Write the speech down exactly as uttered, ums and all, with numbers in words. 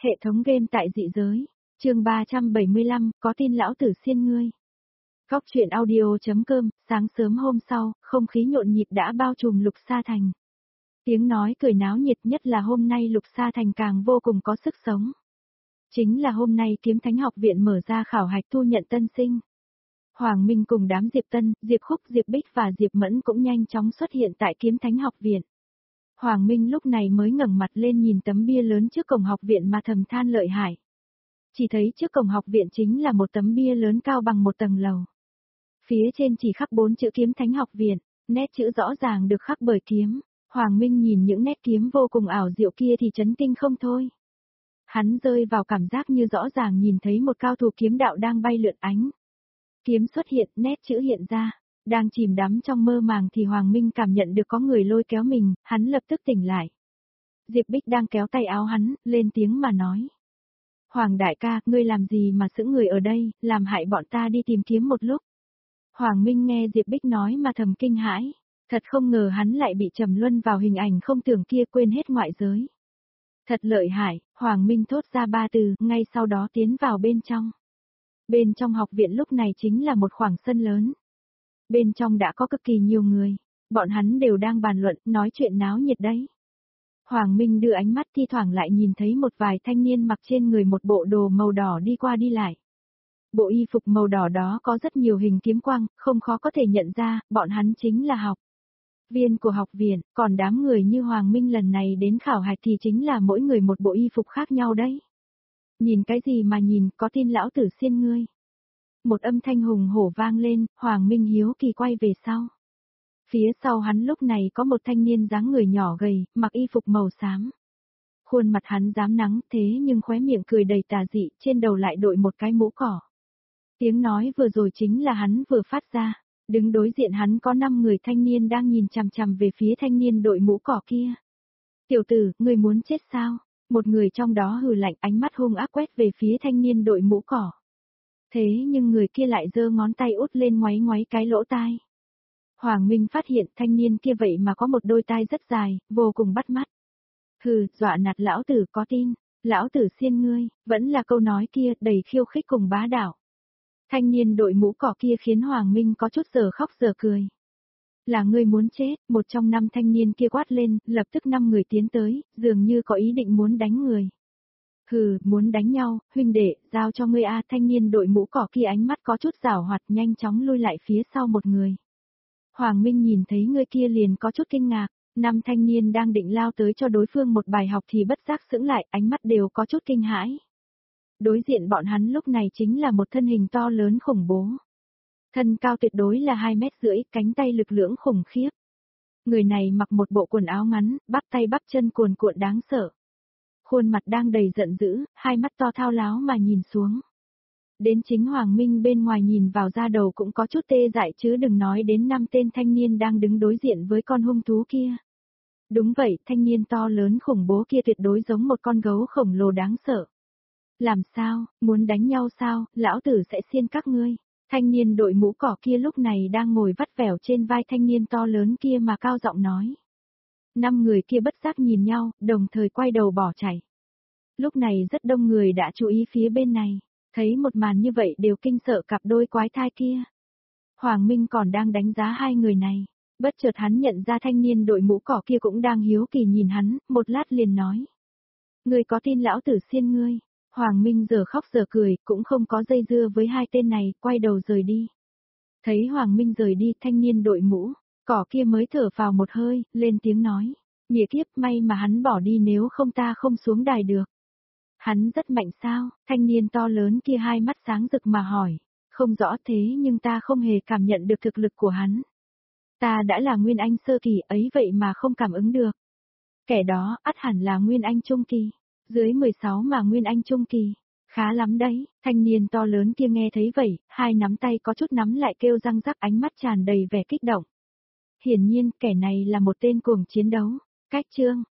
Hệ thống game tại dị giới. Chương ba trăm bảy mươi lăm, có tin lão tử xiên ngươi. Góc truyện audio.com, sáng sớm hôm sau, không khí nhộn nhịp đã bao trùm Lục Sa Thành. Tiếng nói cười náo nhiệt, nhất là hôm nay Lục Sa Thành càng vô cùng có sức sống. Chính là hôm nay Kiếm Thánh học viện mở ra khảo hạch thu nhận tân sinh. Hoàng Minh cùng đám Diệp Tân, Diệp Khúc, Diệp Bích và Diệp Mẫn cũng nhanh chóng xuất hiện tại Kiếm Thánh học viện. Hoàng Minh lúc này mới ngẩng mặt lên nhìn tấm bia lớn trước cổng học viện mà thầm than lợi hại. Chỉ thấy trước cổng học viện chính là một tấm bia lớn cao bằng một tầng lầu. Phía trên chỉ khắc bốn chữ Kiếm Thánh học viện, nét chữ rõ ràng được khắc bởi kiếm. Hoàng Minh nhìn những nét kiếm vô cùng ảo diệu kia thì chấn kinh không thôi. Hắn rơi vào cảm giác như rõ ràng nhìn thấy một cao thủ kiếm đạo đang bay lượn ánh. Kiếm xuất hiện, nét chữ hiện ra. Đang chìm đắm trong mơ màng thì Hoàng Minh cảm nhận được có người lôi kéo mình, hắn lập tức tỉnh lại. Diệp Bích đang kéo tay áo hắn, lên tiếng mà nói. Hoàng đại ca, ngươi làm gì mà sững người ở đây, làm hại bọn ta đi tìm kiếm một lúc. Hoàng Minh nghe Diệp Bích nói mà thầm kinh hãi, thật không ngờ hắn lại bị trầm luân vào hình ảnh không tưởng kia, quên hết ngoại giới. Thật lợi hại, Hoàng Minh thốt ra ba từ, ngay sau đó tiến vào bên trong. Bên trong học viện lúc này chính là một khoảng sân lớn. Bên trong đã có cực kỳ nhiều người, bọn hắn đều đang bàn luận, nói chuyện náo nhiệt đấy. Hoàng Minh đưa ánh mắt thi thoảng lại nhìn thấy một vài thanh niên mặc trên người một bộ đồ màu đỏ đi qua đi lại. Bộ y phục màu đỏ đó có rất nhiều hình kiếm quang, không khó có thể nhận ra, bọn hắn chính là học viên của học viện, còn đám người như Hoàng Minh lần này đến khảo hạch thì chính là mỗi người một bộ y phục khác nhau đấy. Nhìn cái gì mà nhìn, có tin lão tử xiên ngươi. Một âm thanh hùng hổ vang lên, Hoàng Minh hiếu kỳ quay về sau. Phía sau hắn lúc này có một thanh niên dáng người nhỏ gầy, mặc y phục màu xám. Khuôn mặt hắn rám nắng thế nhưng khóe miệng cười đầy tà dị, trên đầu lại đội một cái mũ cỏ. Tiếng nói vừa rồi chính là hắn vừa phát ra, đứng đối diện hắn có năm người thanh niên đang nhìn chằm chằm về phía thanh niên đội mũ cỏ kia. Tiểu tử, ngươi muốn chết sao? Một người trong đó hừ lạnh, ánh mắt hung ác quét về phía thanh niên đội mũ cỏ. Thế nhưng người kia lại giơ ngón tay út lên ngoáy ngoáy cái lỗ tai. Hoàng Minh phát hiện thanh niên kia vậy mà có một đôi tai rất dài, vô cùng bắt mắt. Hừ, dọa nạt lão tử, có tin, lão tử xiên ngươi, vẫn là câu nói kia, đầy khiêu khích cùng bá đạo. Thanh niên đội mũ cỏ kia khiến Hoàng Minh có chút giờ khóc giờ cười. Là ngươi muốn chết, một trong năm thanh niên kia quát lên, lập tức năm người tiến tới, dường như có ý định muốn đánh người. Hừ, muốn đánh nhau, huynh đệ, giao cho ngươi a. Thanh niên đội mũ cỏ kia ánh mắt có chút giảo hoạt, nhanh chóng lui lại phía sau một người. Hoàng Minh nhìn thấy người kia liền có chút kinh ngạc, năm thanh niên đang định lao tới cho đối phương một bài học thì bất giác sững lại, ánh mắt đều có chút kinh hãi. Đối diện bọn hắn lúc này chính là một thân hình to lớn khủng bố. Thân cao tuyệt đối là hai mét rưỡi, cánh tay lực lưỡng khủng khiếp. Người này mặc một bộ quần áo ngắn, bắp tay bắp chân cuồn cuộn đáng sợ. Khuôn mặt đang đầy giận dữ, hai mắt to thao láo mà nhìn xuống. Đến chính Hoàng Minh bên ngoài nhìn vào da đầu cũng có chút tê dại chứ đừng nói đến năm tên thanh niên đang đứng đối diện với con hung thú kia. Đúng vậy, thanh niên to lớn khủng bố kia tuyệt đối giống một con gấu khổng lồ đáng sợ. Làm sao, muốn đánh nhau sao, lão tử sẽ xiên các ngươi. Thanh niên đội mũ cỏ kia lúc này đang ngồi vắt vẻo trên vai thanh niên to lớn kia mà cao giọng nói. Năm người kia bất giác nhìn nhau, đồng thời quay đầu bỏ chạy. Lúc này rất đông người đã chú ý phía bên này, thấy một màn như vậy đều kinh sợ cặp đôi quái thai kia. Hoàng Minh còn đang đánh giá hai người này, bất chợt hắn nhận ra thanh niên đội mũ cỏ kia cũng đang hiếu kỳ nhìn hắn, một lát liền nói. Ngươi có tin lão tử xiên ngươi? Hoàng Minh giờ khóc giờ cười, cũng không có dây dưa với hai tên này, quay đầu rời đi. Thấy Hoàng Minh rời đi, thanh niên đội mũ cỏ kia mới thở vào một hơi, lên tiếng nói. Nghĩa kiếp, may mà hắn bỏ đi, nếu không ta không xuống đài được. Hắn rất mạnh sao? Thanh niên to lớn kia hai mắt sáng rực mà hỏi. Không rõ thế nhưng ta không hề cảm nhận được thực lực của hắn. Ta đã là Nguyên Anh sơ kỳ ấy vậy mà không cảm ứng được. Kẻ đó ắt hẳn là Nguyên Anh trung kỳ. Dưới mười sáu mà Nguyên Anh trung kỳ. Khá lắm đấy. Thanh niên to lớn kia nghe thấy vậy, hai nắm tay có chút nắm lại kêu răng rắc, ánh mắt tràn đầy vẻ kích động. Hiển nhiên kẻ này là một tên cuồng chiến đấu. Cách chương